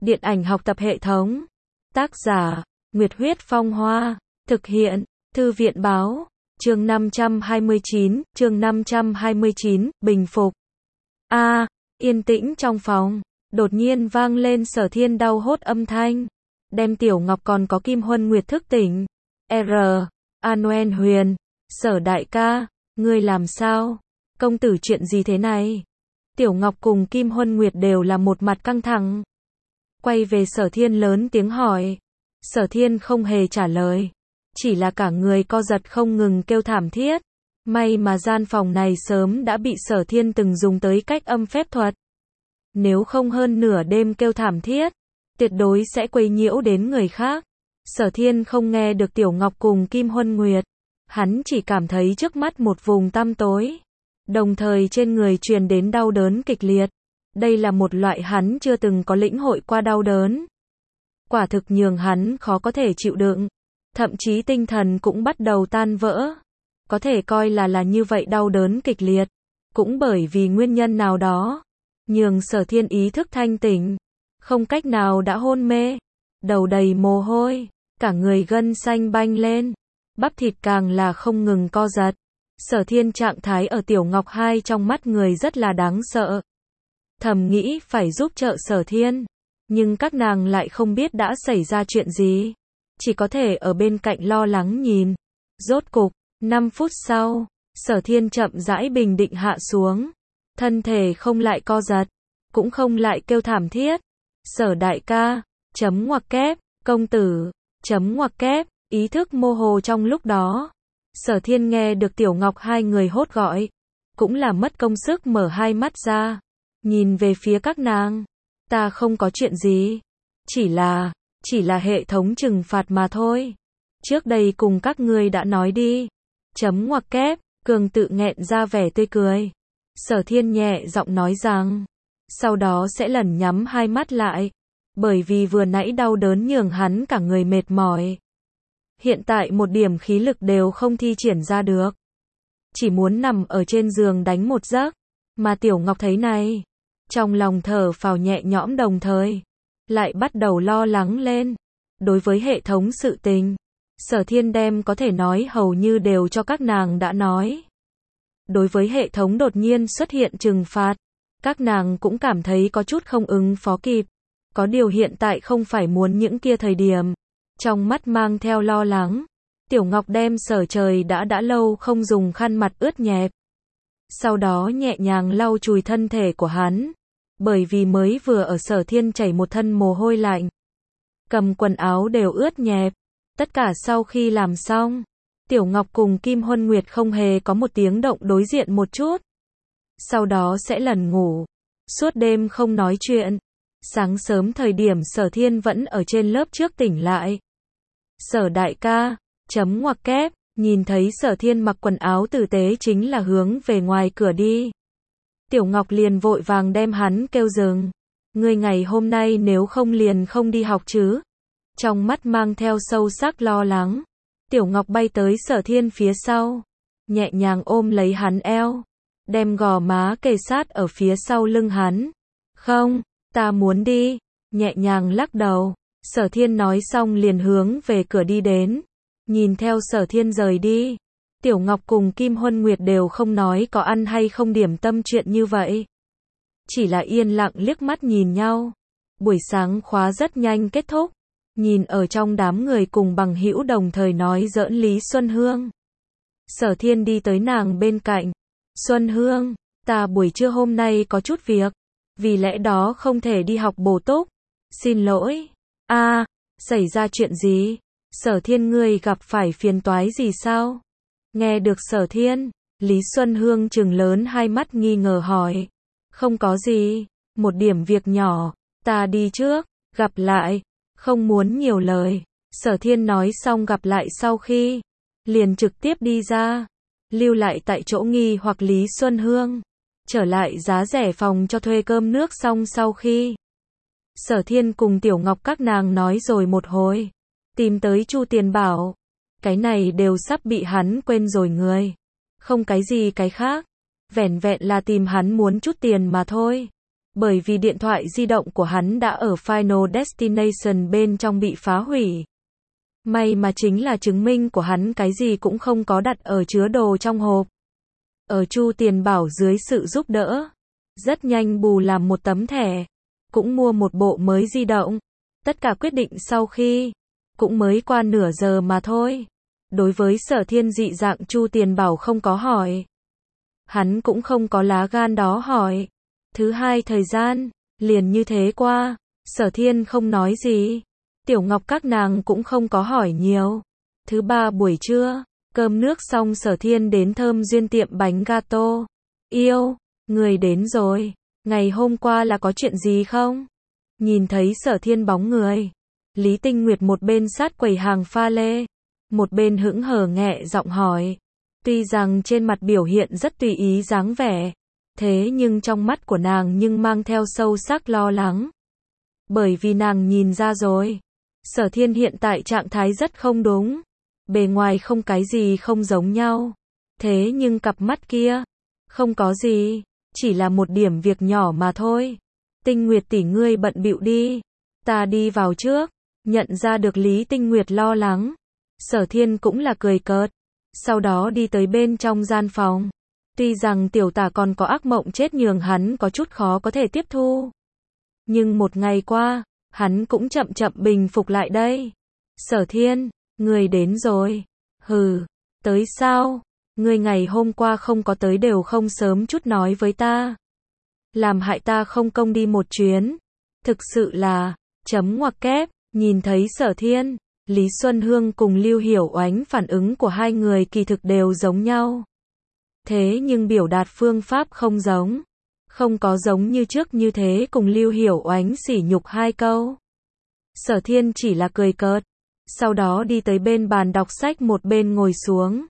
Điện ảnh học tập hệ thống. Tác giả, Nguyệt Huyết Phong Hoa. Thực hiện, Thư viện Báo. Chương 529, bình phục. Yên tĩnh trong phòng. Đột nhiên vang lên Sở Thiên đau hốt âm thanh. Đem Tiểu Ngọc còn có Kim Huân Nguyệt thức tỉnh. Noel Huyền. Sở đại ca, ngươi làm sao? Công tử chuyện gì thế này? Tiểu Ngọc cùng Kim Huân Nguyệt đều là một mặt căng thẳng. Quay về Sở Thiên lớn tiếng hỏi. Sở Thiên không hề trả lời. Chỉ là cả người co giật không ngừng kêu thảm thiết. May mà gian phòng này sớm đã bị Sở Thiên từng dùng tới cách âm phép thuật. Nếu không hơn nửa đêm kêu thảm thiết, tuyệt đối sẽ quấy nhiễu đến người khác. Sở Thiên không nghe được Tiểu Ngọc cùng Kim Huân Nguyệt. Hắn chỉ cảm thấy trước mắt một vùng tăm tối. Đồng thời trên người truyền đến đau đớn kịch liệt. Đây là một loại hắn chưa từng có lĩnh hội qua đau đớn. Quả thực nhường hắn khó có thể chịu đựng. Thậm chí tinh thần cũng bắt đầu tan vỡ. Có thể coi là như vậy đau đớn kịch liệt. Cũng bởi vì nguyên nhân nào đó. Nhường Sở Thiên ý thức thanh tỉnh. Không cách nào đã hôn mê. Đầu đầy mồ hôi. Cả người gân xanh banh lên. Bắp thịt càng là không ngừng co giật. Sở Thiên trạng thái ở Tiểu Ngọc hai trong mắt người rất là đáng sợ. Thầm nghĩ phải giúp trợ Sở Thiên. Nhưng các nàng lại không biết đã xảy ra chuyện gì. Chỉ có thể ở bên cạnh lo lắng nhìn. Rốt cục, 5 phút sau, Sở Thiên chậm rãi bình định hạ xuống. Thân thể không lại co giật. Cũng không lại kêu thảm thiết. Sở đại ca, chấm ngoặc kép, công tử, chấm ngoặc kép, ý thức mô hồ trong lúc đó. Sở Thiên nghe được Tiểu Ngọc hai người hốt gọi. Cũng là mất công sức mở hai mắt ra. Nhìn về phía các nàng. Ta không có chuyện gì. Chỉ là hệ thống trừng phạt mà thôi. Trước đây cùng các ngươi đã nói đi. Chấm ngoặc kép, Cường tự nghẹn ra vẻ tươi cười. Sở Thiên nhẹ giọng nói rằng. Sau đó sẽ lần nhắm hai mắt lại. Bởi vì vừa nãy đau đớn nhường hắn cả người mệt mỏi. Hiện tại một điểm khí lực đều không thi triển ra được. Chỉ muốn nằm ở trên giường đánh một giấc. Mà Tiểu Ngọc thấy này. Trong lòng thở phào nhẹ nhõm đồng thời. Lại bắt đầu lo lắng lên. Đối với hệ thống sự tình. Sở Thiên đem có thể nói hầu như đều cho các nàng đã nói. Đối với hệ thống đột nhiên xuất hiện trừng phạt. Các nàng cũng cảm thấy có chút không ứng phó kịp. Có điều hiện tại không phải muốn những kia thời điểm. Trong mắt mang theo lo lắng. Tiểu Ngọc đem Sở Trời đã lâu không dùng khăn mặt ướt nhẹp. Sau đó nhẹ nhàng lau chùi thân thể của hắn. Bởi vì mới vừa ở Sở Thiên chảy một thân mồ hôi lạnh. Cầm quần áo đều ướt nhẹp. Tất cả sau khi làm xong. Tiểu Ngọc cùng Kim Huân Nguyệt không hề có một tiếng động đối diện một chút. Sau đó sẽ lần ngủ. Suốt đêm không nói chuyện. Sáng sớm thời điểm Sở Thiên vẫn ở trên lớp trước tỉnh lại. Sở đại ca, chấm ngoặc kép, nhìn thấy Sở Thiên mặc quần áo tử tế chính là hướng về ngoài cửa đi. Tiểu Ngọc liền vội vàng đem hắn kêu dừng. Ngươi ngày hôm nay nếu không liền không đi học chứ? Trong mắt mang theo sâu sắc lo lắng. Tiểu Ngọc bay tới Sở Thiên phía sau. Nhẹ nhàng ôm lấy hắn eo. Đem gò má kề sát ở phía sau lưng hắn. Không, ta muốn đi. Nhẹ nhàng lắc đầu. Sở Thiên nói xong liền hướng về cửa đi đến. Nhìn theo Sở Thiên rời đi. Tiểu Ngọc cùng Kim Huân Nguyệt đều không nói có ăn hay không điểm tâm chuyện như vậy. Chỉ là yên lặng liếc mắt nhìn nhau. Buổi sáng khóa rất nhanh kết thúc. Nhìn ở trong đám người cùng bằng hữu đồng thời nói giỡn Lý Xuân Hương. Sở Thiên đi tới nàng bên cạnh. Xuân Hương, ta buổi trưa hôm nay có chút việc. Vì lẽ đó không thể đi học bổ túc. Xin lỗi. Xảy ra chuyện gì? Sở Thiên ngươi gặp phải phiền toái gì sao? Nghe được Sở Thiên, Lý Xuân Hương trừng lớn hai mắt nghi ngờ hỏi. Không có gì, một điểm việc nhỏ, ta đi trước, gặp lại, không muốn nhiều lời. Sở Thiên nói xong gặp lại sau khi, liền trực tiếp đi ra, lưu lại tại chỗ nghi hoặc Lý Xuân Hương. Trở lại giá rẻ phòng cho thuê cơm nước xong sau khi. Sở Thiên cùng Tiểu Ngọc các nàng nói rồi một hồi. Tìm tới Chu Tiền Bảo. Cái này đều sắp bị hắn quên rồi người. Không cái gì cái khác. Vẻn vẹn là tìm hắn muốn chút tiền mà thôi. Bởi vì điện thoại di động của hắn đã ở Final Destination bên trong bị phá hủy. May mà chính là chứng minh của hắn cái gì cũng không có đặt ở chứa đồ trong hộp. Ở Chu Tiền Bảo dưới sự giúp đỡ, rất nhanh bù làm một tấm thẻ, cũng mua một bộ mới di động. Tất cả quyết định sau khi, cũng mới qua nửa giờ mà thôi. Đối với Sở Thiên dị dạng Chu Tiền Bảo không có hỏi. Hắn cũng không có lá gan đó hỏi. Thứ hai thời gian, liền như thế qua, Sở Thiên không nói gì. Tiểu Ngọc các nàng cũng không có hỏi nhiều. Thứ ba buổi trưa, cơm nước xong Sở Thiên đến Thơm Duyên tiệm bánh gato. Yêu, người đến rồi, ngày hôm qua là có chuyện gì không? Nhìn thấy Sở Thiên bóng người, Lý Tinh Nguyệt một bên sát quầy hàng pha lê, một bên hững hờ nghẹ giọng hỏi. Tuy rằng trên mặt biểu hiện rất tùy ý dáng vẻ, thế nhưng trong mắt của nàng nhưng mang theo sâu sắc lo lắng. Bởi vì nàng nhìn ra rồi, Sở Thiên hiện tại trạng thái rất không đúng. Bề ngoài không cái gì không giống nhau. Thế nhưng cặp mắt kia, không có gì, chỉ là một điểm việc nhỏ mà thôi. Tinh Nguyệt tỷ ngươi bận bịu đi, ta đi vào trước. Nhận ra được Lý Tinh Nguyệt lo lắng, Sở Thiên cũng là cười cợt, sau đó đi tới bên trong gian phòng. Tuy rằng tiểu tả còn có ác mộng chết nhường hắn có chút khó có thể tiếp thu. Nhưng một ngày qua, hắn cũng chậm chậm bình phục lại đây. Sở Thiên, người đến rồi. Hừ, tới sao? Người ngày hôm qua không có tới đều không sớm chút nói với ta. Làm hại ta không công đi một chuyến. Thực sự là, chấm ngoặc kép, nhìn thấy Sở Thiên, Lý Xuân Hương cùng Lưu Hiểu Oánh phản ứng của hai người kỳ thực đều giống nhau. Thế nhưng biểu đạt phương pháp không giống. Không có giống như trước như thế cùng Lưu Hiểu Oánh sỉ nhục hai câu. Sở Thiên chỉ là cười cợt, sau đó đi tới bên bàn đọc sách một bên ngồi xuống.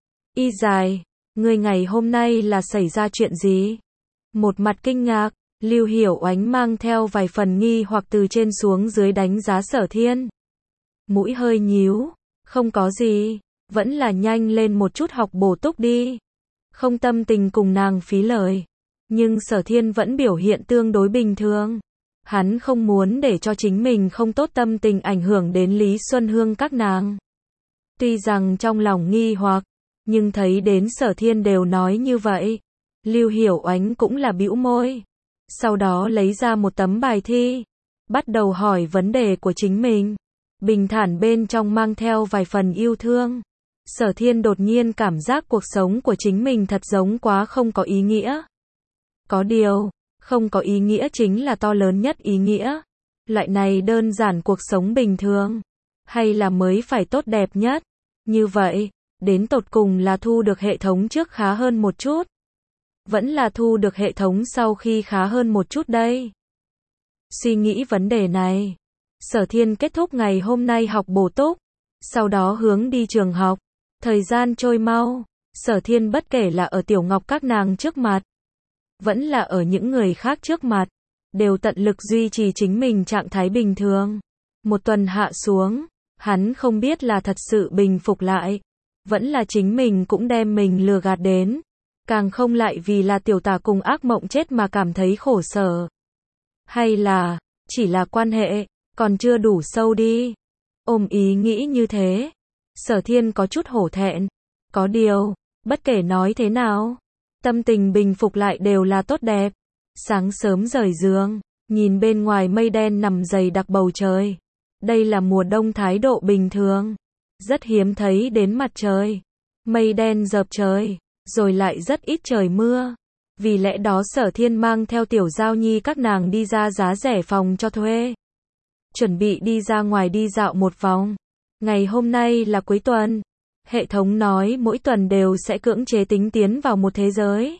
Y dài, người ngày hôm nay là xảy ra chuyện gì? Một mặt kinh ngạc, Lưu Hiểu Oánh mang theo vài phần nghi hoặc từ trên xuống dưới đánh giá Sở Thiên. Mũi hơi nhíu, không có gì, vẫn là nhanh lên một chút học bổ túc đi. Không tâm tình cùng nàng phí lời. Nhưng Sở Thiên vẫn biểu hiện tương đối bình thường. Hắn không muốn để cho chính mình không tốt tâm tình ảnh hưởng đến Lý Xuân Hương các nàng. Tuy rằng trong lòng nghi hoặc, nhưng thấy đến Sở Thiên đều nói như vậy. Lưu Hiểu Oánh cũng là bĩu môi. Sau đó lấy ra một tấm bài thi. Bắt đầu hỏi vấn đề của chính mình. Bình thản bên trong mang theo vài phần yêu thương. Sở Thiên đột nhiên cảm giác cuộc sống của chính mình thật giống quá không có ý nghĩa. Có điều, không có ý nghĩa chính là to lớn nhất ý nghĩa. Loại này đơn giản cuộc sống bình thường, hay là mới phải tốt đẹp nhất. Như vậy, đến tột cùng là thu được hệ thống trước khá hơn một chút. Vẫn là thu được hệ thống sau khi khá hơn một chút đây. Suy nghĩ vấn đề này, Sở Thiên kết thúc ngày hôm nay học bổ túc, sau đó hướng đi trường học. Thời gian trôi mau, Sở Thiên bất kể là ở Tiểu Ngọc các nàng trước mặt, vẫn là ở những người khác trước mặt, đều tận lực duy trì chính mình trạng thái bình thường. Một tuần hạ xuống, hắn không biết là thật sự bình phục lại, vẫn là chính mình cũng đem mình lừa gạt đến, càng không lại vì là tiểu tả cùng ác mộng chết mà cảm thấy khổ sở. Hay là, chỉ là quan hệ, còn chưa đủ sâu đi. Ôm ý nghĩ như thế, Sở Thiên có chút hổ thẹn. Có điều, bất kể nói thế nào, tâm tình bình phục lại đều là tốt đẹp. Sáng sớm rời giường, nhìn bên ngoài mây đen nằm dày đặc bầu trời. Đây là mùa đông thái độ bình thường. Rất hiếm thấy đến mặt trời. Mây đen dợp trời, rồi lại rất ít trời mưa. Vì lẽ đó Sở Thiên mang theo Tiểu Giao Nhi các nàng đi ra giá rẻ phòng cho thuê. Chuẩn bị đi ra ngoài đi dạo một vòng. Ngày hôm nay là cuối tuần. Hệ thống nói mỗi tuần đều sẽ cưỡng chế tính tiến vào một thế giới.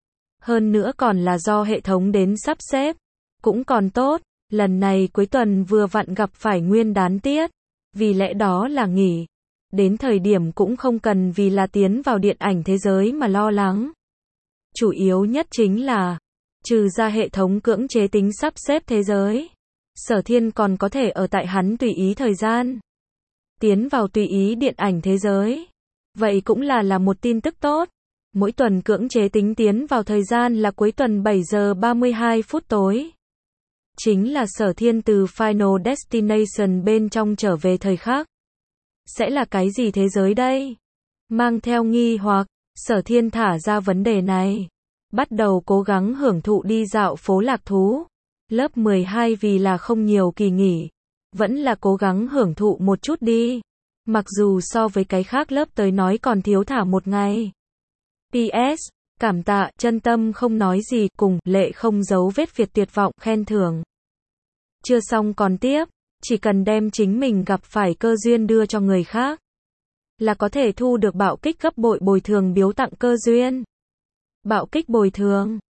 Hơn nữa còn là do hệ thống đến sắp xếp. Cũng còn tốt, lần này cuối tuần vừa vặn gặp phải nguyên đán tiết. Vì lẽ đó là nghỉ. Đến thời điểm cũng không cần vì là tiến vào điện ảnh thế giới mà lo lắng. Chủ yếu nhất chính là, trừ ra hệ thống cưỡng chế tính sắp xếp thế giới, Sở Thiên còn có thể ở tại hắn tùy ý thời gian. Tiến vào tùy ý điện ảnh thế giới. Vậy cũng là một tin tức tốt. Mỗi tuần cưỡng chế tính tiến vào thời gian là cuối tuần 7 giờ 32 phút tối. Chính là Sở Thiên từ Final Destination bên trong trở về thời khắc. Sẽ là cái gì thế giới đây? Mang theo nghi hoặc, Sở Thiên thả ra vấn đề này. Bắt đầu cố gắng hưởng thụ đi dạo phố lạc thú. Lớp 12 vì là không nhiều kỳ nghỉ. Vẫn là cố gắng hưởng thụ một chút đi. Mặc dù so với cái khác lớp tới nói còn thiếu thả một ngày. PS, cảm tạ, chân tâm không nói gì, cùng, lệ không giấu vết Việt tuyệt vọng, khen thưởng. Chưa xong còn tiếp, chỉ cần đem chính mình gặp phải cơ duyên đưa cho người khác. Là có thể thu được bạo kích gấp bội bồi thường biếu tặng cơ duyên. Bạo kích bồi thường.